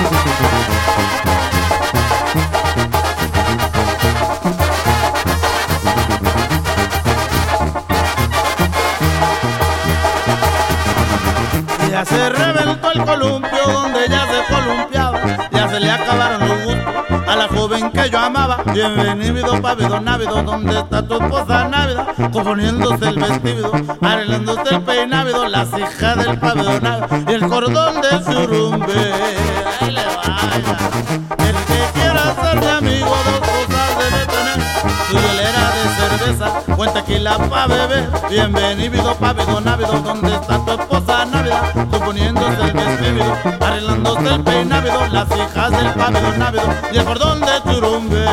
Ya se reventó el columpio donde ella se columpiaba, ya se le acabaron los gustos a la joven que yo amaba. Bienvenido pávido návido, donde está tu esposa návida, componiéndose el vestido, arreglándose el peinávido, las hijas del pávido návido y el cordón de surumbe. Ahí le vaya. El que quiera ser mi amigo, dos cosas debe tener: su hielera de cerveza, buen tequila pa' beber. Bienvenido pávido návido, donde está tu esposa návida, componiéndose el vestido, arreglándose el peinávido, las hijas del pávido návido y el cordón de churumbe.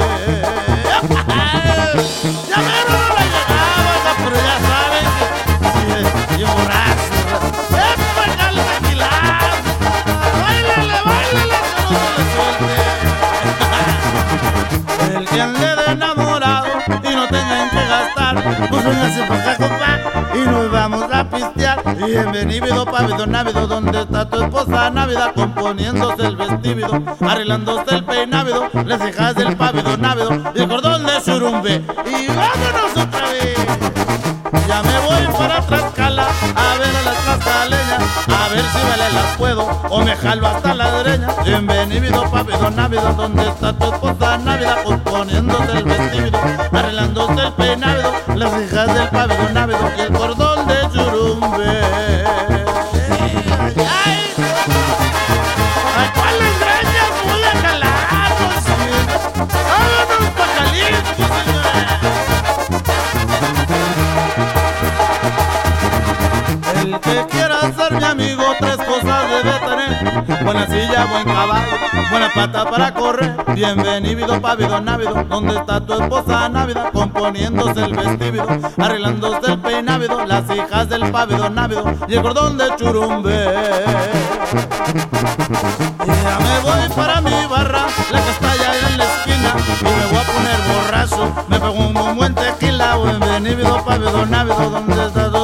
Ya mero no le llegaba, pero ya saben que y borracho. ¡Epa, el tequilazo! ¡Báilale, báilale, que no se le suelte! El que ande de enamorado y no tengan que gastar, pues véngase pa' acá, compa, y nos vamos a pistear. Bienvenido pávido návido, donde está tu esposa návida, componiéndose el vestido, arreglándose el peinávido, las hijas del pávido návido y el cordón de surumbe. Y vámonos otra vez. Ya me voy para Tlaxcala a ver a las tlaxcaleñas, a ver si me las puedo o me jalo hasta la dreña. Bienvenido pávido návido, donde está tu esposa návida, componiéndose el vestido, arreglándose el peinávido, las hijas del pávido návido y el cordón de churumbe. ¡Ay! ¿A cuáles dreñas voy a jalarnos? ¡Vámonos pa' Jalisco, señora! El que quiera ser mi amigo, tres cosas debe tener: buena silla, buen caballo, buena pata para correr. Bienvenido pávido návido, donde está tu esposa návida, componiéndose el vestido, arreglándose el peinávido, las hijas del pávido návido y el cordón de churumbe. Y ya me voy para mi barra, la que está allá en la esquina, y me voy a poner borracho, me pego un buen tequila. Bienvenido pávido návido, donde está